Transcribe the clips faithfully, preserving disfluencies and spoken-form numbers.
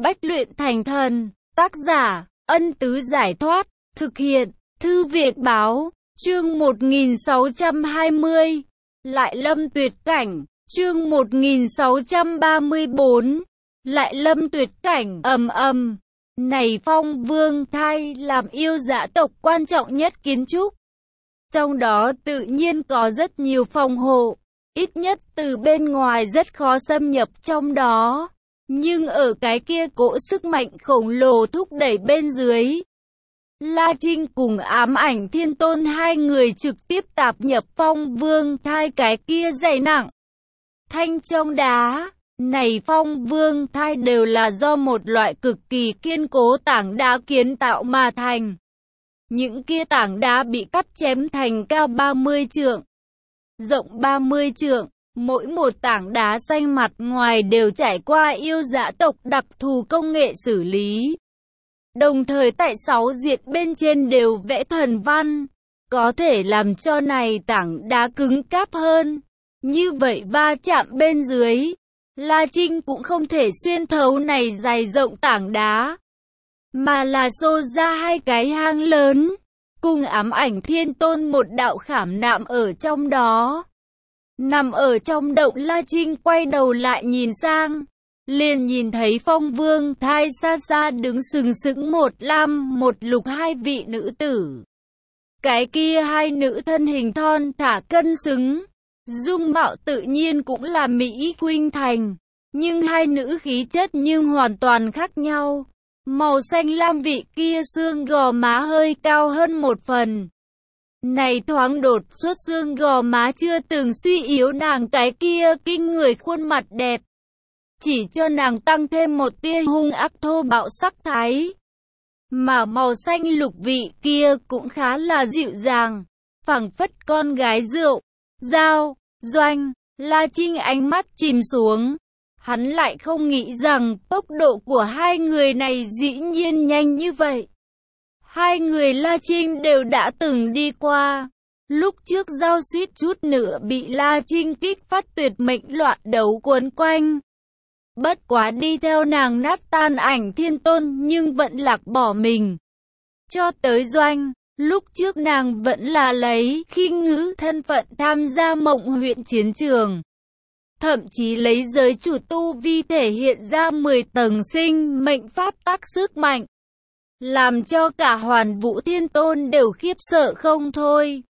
Bách luyện thành thần. Tác giả, Ân Tứ Giải Thoát. Thực hiện, Thư viện Báo. Chương một nghìn sáu trăm hai mươi. Lại lâm tuyệt cảnh. Chương một nghìn sáu trăm ba mươi bốn. Lại lâm tuyệt cảnh. Ầm ầm. Này Phong Vương Thai làm yêu dã tộc quan trọng nhất kiến trúc. Trong đó tự nhiên có rất nhiều phòng hộ. Ít nhất từ bên ngoài rất khó xâm nhập trong đó. Nhưng ở cái kia cỗ sức mạnh khổng lồ thúc đẩy bên dưới, La Trinh cùng Ám Ảnh Thiên Tôn hai người trực tiếp tạp nhập Phong Vương Thai cái kia dày nặng thanh trong đá. Này Phong Vương Thai đều là do một loại cực kỳ kiên cố tảng đá kiến tạo mà thành. Những kia tảng đá bị cắt chém thành cao ba mươi trượng, rộng ba mươi trượng. Mỗi một tảng đá xanh mặt ngoài đều trải qua yêu dã tộc đặc thù công nghệ xử lý. Đồng thời tại sáu diện bên trên đều vẽ thần văn, có thể làm cho này tảng đá cứng cáp hơn. Như vậy va chạm bên dưới, La Trinh cũng không thể xuyên thấu này dày rộng tảng đá, mà là xô ra hai cái hang lớn, cùng Ám Ảnh Thiên Tôn một đạo khảm nạm ở trong đó. Nằm ở trong động, La Trinh quay đầu lại nhìn sang, liền nhìn thấy Phong Vương Thai xa xa đứng sừng sững một lam một lục hai vị nữ tử. Cái kia hai nữ thân hình thon thả cân xứng, dung mạo tự nhiên cũng là mỹ khuynh thành, nhưng hai nữ khí chất nhưng hoàn toàn khác nhau. Màu xanh lam vị kia xương gò má hơi cao hơn một phần. Này thoáng đột xuất xương gò má chưa từng suy yếu nàng cái kia kinh người khuôn mặt đẹp, chỉ cho nàng tăng thêm một tia hung ác thô bạo sắc thái. Mà màu xanh lục vị kia cũng khá là dịu dàng, phảng phất con gái rượu. Giao, Doanh, La Trinh ánh mắt chìm xuống. Hắn lại không nghĩ rằng tốc độ của hai người này dĩ nhiên nhanh như vậy. Hai người La Trinh đều đã từng đi qua. Lúc trước Giao suýt chút nữa bị La Trinh kích phát tuyệt mệnh loạn đấu cuốn quanh. Bất quá đi theo nàng nát tan Ảnh Thiên Tôn nhưng vẫn lạc bỏ mình. Cho tới Doanh, lúc trước nàng vẫn là lấy khinh ngữ thân phận tham gia Mộng Huyện chiến trường. Thậm chí lấy giới chủ tu vi thể hiện ra mười tầng sinh mệnh pháp tác sức mạnh, làm cho cả Hoàn Vũ Thiên Tôn đều khiếp sợ không thôi.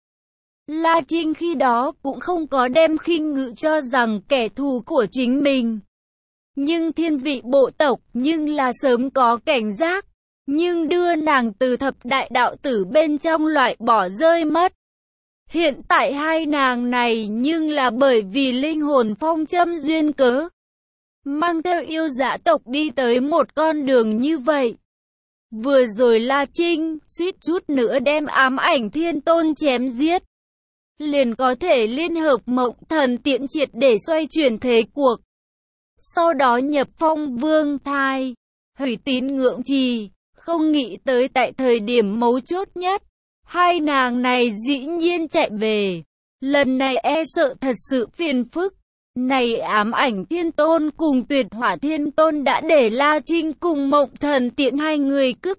La Trinh khi đó cũng không có đem khinh ngữ cho rằng kẻ thù của chính mình. Nhưng thiên vị bộ tộc nhưng là sớm có cảnh giác, nhưng đưa nàng từ thập đại đạo tử bên trong loại bỏ rơi mất. Hiện tại hai nàng này nhưng là bởi vì linh hồn phong châm duyên cớ, mang theo yêu dã tộc đi tới một con đường như vậy. Vừa rồi La Trinh suýt chút nữa đem Ám Ảnh Thiên Tôn chém giết, liền có thể liên hợp Mộng Thần Tiễn triệt để xoay chuyển thế cuộc. Sau đó nhập Phong Vương Thai, hủy tín ngưỡng trì, không nghĩ tới tại thời điểm mấu chốt nhất, hai nàng này dĩ nhiên chạy về. Lần này e sợ thật sự phiền phức. Này Ám Ảnh Thiên Tôn cùng Tuyệt Hỏa Thiên Tôn đã để La Trinh cùng Mộng Thần Tiễn hai người cức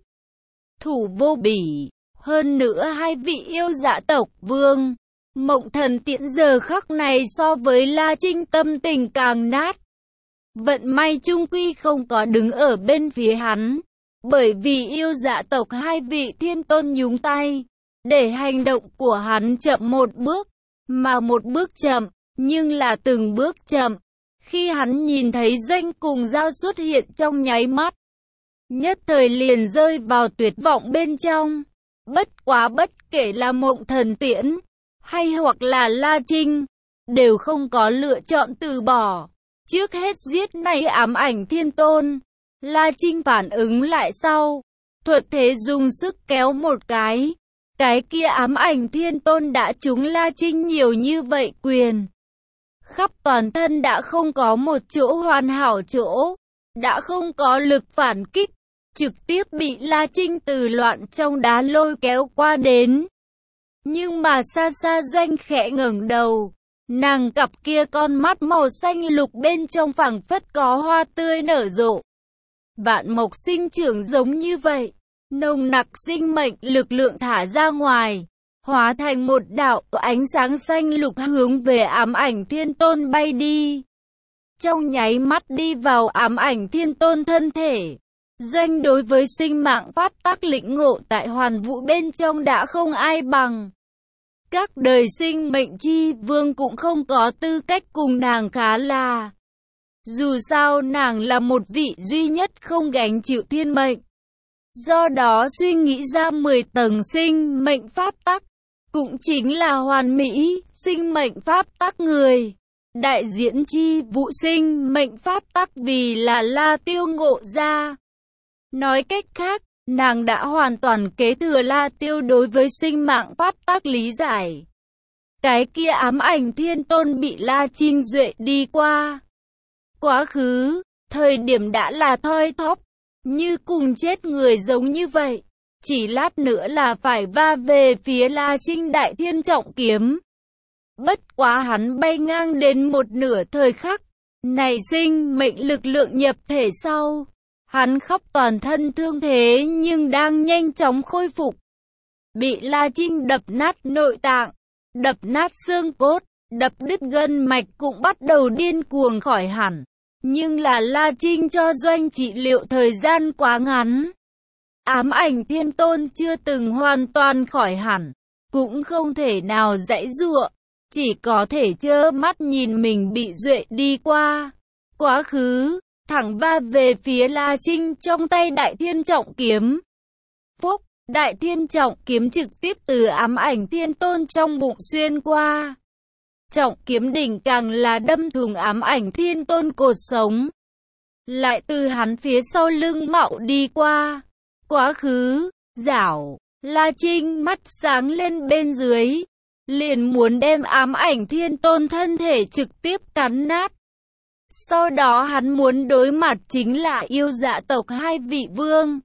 thủ vô bỉ. Hơn nữa hai vị yêu dã tộc vương, Mộng Thần Tiễn giờ khắc này so với La Trinh tâm tình càng nát. Vận may chung quy không có đứng ở bên phía hắn, bởi vì yêu dã tộc hai vị thiên tôn nhúng tay, để hành động của hắn chậm một bước, mà một bước chậm, nhưng là từng bước chậm. Khi hắn nhìn thấy Doanh cùng Giao xuất hiện trong nháy mắt, nhất thời liền rơi vào tuyệt vọng bên trong. Bất quá bất kể là Mộng Thần Tiễn, hay hoặc là La Trinh, đều không có lựa chọn từ bỏ. Trước hết giết này Ám Ảnh Thiên Tôn. La Trinh phản ứng lại sau, thuận thế dùng sức kéo một cái. Cái kia Ám Ảnh Thiên Tôn đã trúng La Trinh nhiều như vậy quyền, khắp toàn thân đã không có một chỗ hoàn hảo chỗ, đã không có lực phản kích, trực tiếp bị La Trinh từ loạn trong đá lôi kéo qua đến. Nhưng mà xa xa Doanh khẽ ngẩng đầu, nàng cặp kia con mắt màu xanh lục bên trong phảng phất có hoa tươi nở rộ. Vạn mộc sinh trưởng giống như vậy, nồng nặc sinh mệnh lực lượng thả ra ngoài, hóa thành một đạo ánh sáng xanh lục hướng về ám ảnh thiên tôn bay đi. Trong nháy mắt đi vào ám ảnh thiên tôn thân thể, Doanh đối với sinh mạng pháp tắc lĩnh ngộ tại hoàn vũ bên trong đã không ai bằng. Các đời sinh mệnh chi vương cũng không có tư cách cùng nàng khá là. Dù sao nàng là một vị duy nhất không gánh chịu thiên mệnh. Do đó suy nghĩ ra mười tầng sinh mệnh pháp tắc, cũng chính là hoàn mỹ sinh mệnh pháp tắc người. Đại diễn chi vụ sinh mệnh pháp tắc vì là La Tiêu ngộ ra. Nói cách khác, nàng đã hoàn toàn kế thừa La Tiêu đối với sinh mạng pháp tắc lý giải. Cái kia ám ảnh thiên tôn bị La Trinh Duệ đi qua. Quá khứ, thời điểm đã là thoi thóp, như cùng chết người giống như vậy. Chỉ lát nữa là phải va về phía La Trinh Đại Thiên trọng kiếm. Bất quá hắn bay ngang đến một nửa thời khắc, này sinh mệnh lực lượng nhập thể sau. Hắn khắp toàn thân thương thế nhưng đang nhanh chóng khôi phục. Bị La Trinh đập nát nội tạng, đập nát xương cốt, đập đứt gân mạch cũng bắt đầu điên cuồng khỏi hẳn. Nhưng là La Trinh cho Doanh trị liệu thời gian quá ngắn. Ám ảnh thiên tôn chưa từng hoàn toàn khỏi hẳn, cũng không thể nào giãy giụa, chỉ có thể trơ mắt nhìn mình bị duệ đi qua. Quá khứ, thẳng va về phía La Trinh trong tay Đại Thiên trọng kiếm. Phúc, Đại Thiên trọng kiếm trực tiếp từ ám ảnh thiên tôn trong bụng xuyên qua. Trọng kiếm đỉnh càng là đâm thủng ám ảnh thiên tôn cột sống. Lại từ hắn phía sau lưng mạo đi qua. Quá khứ, giảo, La Trinh mắt sáng lên bên dưới. Liền muốn đem ám ảnh thiên tôn thân thể trực tiếp cắn nát. Sau đó hắn muốn đối mặt chính là yêu dạ tộc hai vị vương.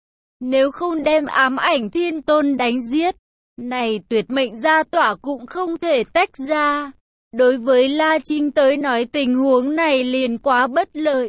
Nếu không đem ám ảnh thiên tôn đánh giết, này tuyệt mệnh gia tỏa cũng không thể tách ra. Đối với La Trinh tới nói tình huống này liền quá bất lợi.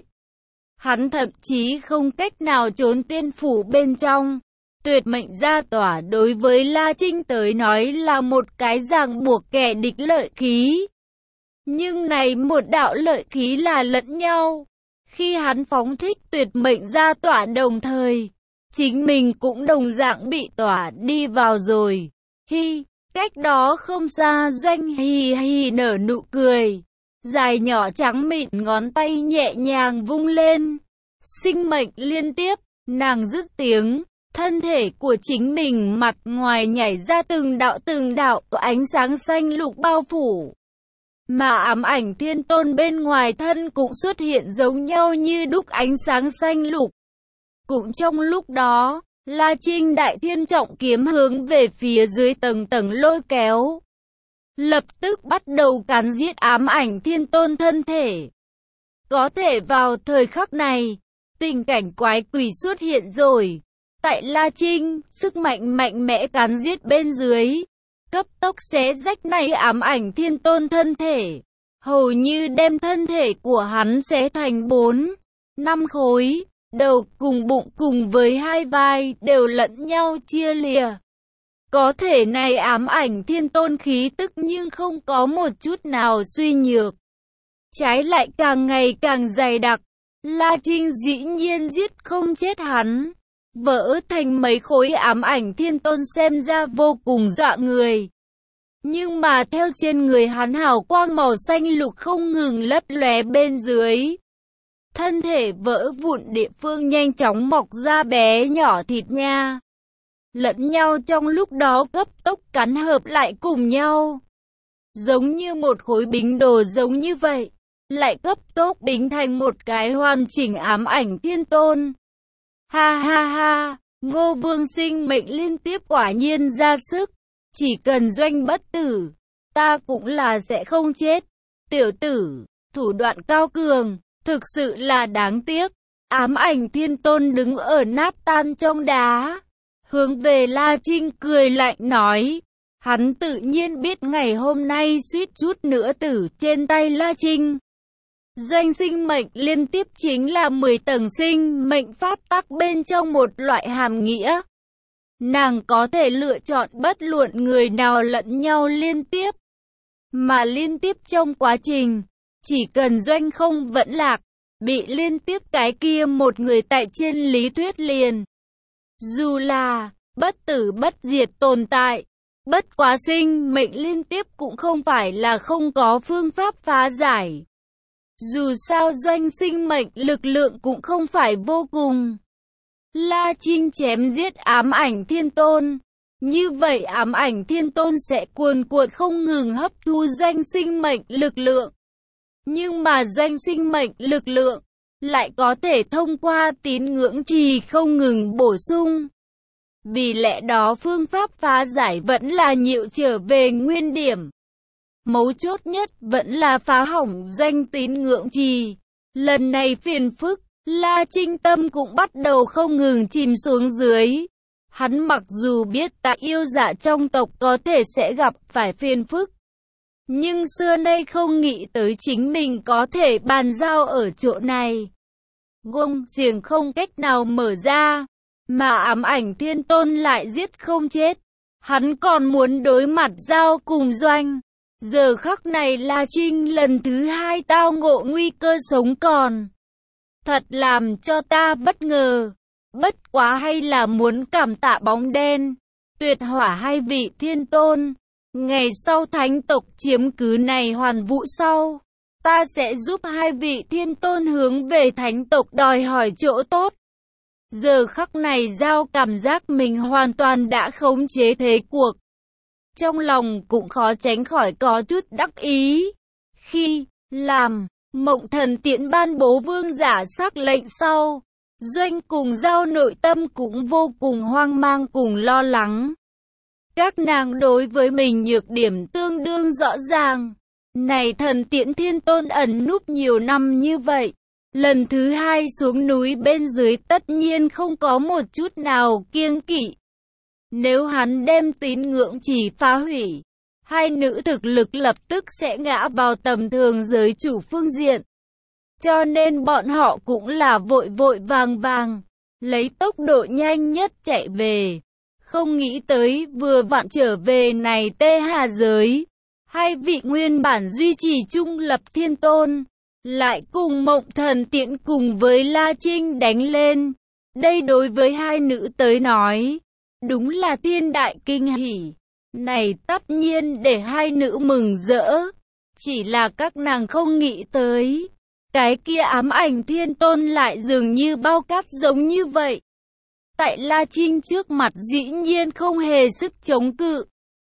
Hắn thậm chí không cách nào trốn tiên phủ bên trong. Tuyệt mệnh gia tỏa đối với La Trinh tới nói là một cái ràng buộc kẻ địch lợi khí. Nhưng này một đạo lợi khí là lẫn nhau. Khi hắn phóng thích tuyệt mệnh gia tỏa đồng thời, chính mình cũng đồng dạng bị tỏa đi vào rồi. Hi, cách đó không xa Doanh hì hì nở nụ cười. Dài nhỏ trắng mịn ngón tay nhẹ nhàng vung lên. Sinh mệnh liên tiếp, nàng dứt tiếng. Thân thể của chính mình mặt ngoài nhảy ra từng đạo từng đạo ánh sáng xanh lục bao phủ. Mà ám ảnh thiên tôn bên ngoài thân cũng xuất hiện giống nhau như đúc ánh sáng xanh lục. Cũng trong lúc đó, La Trinh Đại Thiên trọng kiếm hướng về phía dưới tầng tầng lôi kéo. Lập tức bắt đầu cắn giết ám ảnh thiên tôn thân thể. Có thể vào thời khắc này, tình cảnh quái quỷ xuất hiện rồi. Tại La Trinh, sức mạnh mạnh mẽ cắn giết bên dưới, cấp tốc xé rách này ám ảnh thiên tôn thân thể, hầu như đem thân thể của hắn xé thành bốn, năm khối, đầu cùng bụng cùng với hai vai đều lẫn nhau chia lìa. Có thể này ám ảnh thiên tôn khí tức nhưng không có một chút nào suy nhược, trái lại càng ngày càng dày đặc. La Trinh dĩ nhiên giết không chết hắn, vỡ thành mấy khối ám ảnh thiên tôn xem ra vô cùng dọa người. Nhưng mà theo trên người hắn hào quang màu xanh lục không ngừng lấp lóe bên dưới. Thân thể vỡ vụn địa phương nhanh chóng mọc ra bé nhỏ thịt nha. Lẫn nhau trong lúc đó cấp tốc cắn hợp lại cùng nhau. Giống như một khối bính đồ giống như vậy. Lại cấp tốc bính thành một cái hoàn chỉnh ám ảnh thiên tôn. Ha ha ha, Ngô Vương sinh mệnh liên tiếp quả nhiên ra sức. Chỉ cần Doanh bất tử, ta cũng là sẽ không chết. Tiểu tử, thủ đoạn cao cường, thực sự là đáng tiếc. Ám ảnh thiên tôn đứng ở nát tan trong đá. Hướng về La Trinh cười lạnh nói. Hắn tự nhiên biết ngày hôm nay suýt chút nữa tử trên tay La Trinh. Doanh sinh mệnh liên tiếp chính là mười tầng sinh mệnh pháp tắc bên trong một loại hàm nghĩa. Nàng có thể lựa chọn bất luận người nào lẫn nhau liên tiếp. Mà liên tiếp trong quá trình, chỉ cần doanh không vẫn lạc, bị liên tiếp cái kia một người tại trên lý thuyết liền. Dù là bất tử bất diệt tồn tại, bất quá sinh mệnh liên tiếp cũng không phải là không có phương pháp phá giải. Dù sao doanh sinh mệnh lực lượng cũng không phải vô cùng. La Trinh chém giết ám ảnh thiên tôn. Như vậy ám ảnh thiên tôn sẽ cuồn cuộn không ngừng hấp thu doanh sinh mệnh lực lượng. Nhưng mà doanh sinh mệnh lực lượng lại có thể thông qua tín ngưỡng trì không ngừng bổ sung. Vì lẽ đó phương pháp phá giải vẫn là nhịu trở về nguyên điểm. Mấu chốt nhất vẫn là phá hỏng doanh tín ngưỡng trì. Lần này phiền phức, La Trinh tâm cũng bắt đầu không ngừng chìm xuống dưới. Hắn mặc dù biết tại yêu dạ trong tộc có thể sẽ gặp phải phiền phức, nhưng xưa nay không nghĩ tới chính mình có thể bàn giao ở chỗ này. Gông xiềng không cách nào mở ra, mà ám ảnh thiên tôn lại giết không chết. Hắn còn muốn đối mặt giao cùng doanh. Giờ khắc này La Trinh lần thứ hai tao ngộ nguy cơ sống còn. Thật làm cho ta bất ngờ. Bất quá hay là muốn cảm tạ bóng đen, tuyệt hỏa hai vị thiên tôn. Ngày sau thánh tộc chiếm cứ này hoàn vũ sau, ta sẽ giúp hai vị thiên tôn hướng về thánh tộc đòi hỏi chỗ tốt. Giờ khắc này giao cảm giác mình hoàn toàn đã khống chế thế cuộc. Trong lòng cũng khó tránh khỏi có chút đắc ý. Khi làm Mộng Thần Tiễn ban bố vương giả sắc lệnh sau, Doanh cùng giao nội tâm cũng vô cùng hoang mang cùng lo lắng. Các nàng đối với mình nhược điểm tương đương rõ ràng. Này thần tiễn thiên tôn ẩn núp nhiều năm như vậy, lần thứ hai xuống núi bên dưới tất nhiên không có một chút nào kiêng kỵ. Nếu hắn đem tín ngưỡng chỉ phá hủy, hai nữ thực lực lập tức sẽ ngã vào tầm thường giới chủ phương diện. Cho nên bọn họ cũng là vội vội vàng vàng, lấy tốc độ nhanh nhất chạy về. Không nghĩ tới vừa vặn trở về này Tê Hà giới, hai vị nguyên bản duy trì trung lập thiên tôn, lại cùng Mộng Thần Tiễn cùng với La Trinh đánh lên. Đây đối với hai nữ tới nói, đúng là thiên đại kinh hỉ. Này tất nhiên để hai nữ mừng rỡ, chỉ là các nàng không nghĩ tới. Cái kia ám ảnh thiên tôn lại dường như bao cát giống như vậy. Tại La Trinh trước mặt dĩ nhiên không hề sức chống cự.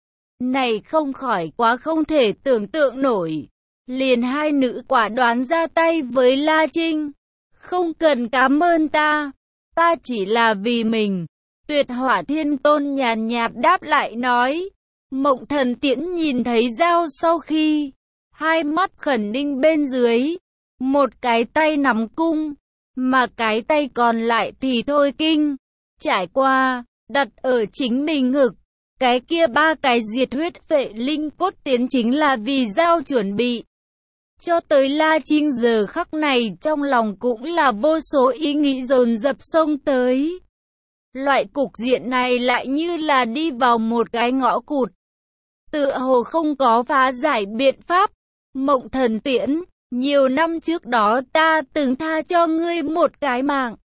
Này không khỏi quá không thể tưởng tượng nổi. Liền hai nữ quả đoán ra tay với La Trinh. Không cần cảm ơn ta, ta chỉ là vì mình. Tuyệt hỏa thiên tôn nhàn nhạt đáp lại nói. Mộng Thần Tiễn nhìn thấy dao sau khi, hai mắt khẩn ninh bên dưới. Một cái tay nắm cung, mà cái tay còn lại thì thôi kinh. Trải qua, đặt ở chính mình ngực. Cái kia ba cái diệt huyết vệ linh cốt tiến chính là vì giao chuẩn bị. Cho tới La Trinh giờ khắc này trong lòng cũng là vô số ý nghĩ dồn dập xông tới. Loại cục diện này lại như là đi vào một cái ngõ cụt. Tựa hồ không có phá giải biện pháp. Mộng Thần Tiễn, nhiều năm trước đó ta từng tha cho ngươi một cái mạng.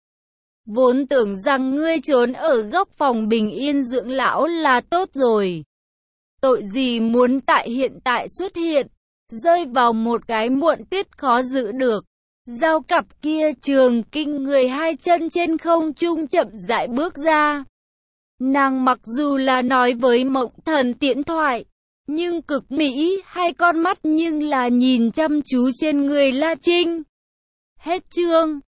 Vốn tưởng rằng ngươi trốn ở góc phòng bình yên dưỡng lão là tốt rồi. Tội gì muốn tại hiện tại xuất hiện, rơi vào một cái muộn tiết khó giữ được. Giao cặp kia trường kinh người hai chân trên không trung chậm rãi bước ra. Nàng mặc dù là nói với Mộng Thần Tiễn thoại, nhưng cực mỹ hai con mắt nhưng là nhìn chăm chú trên người La Trinh. Hết chương.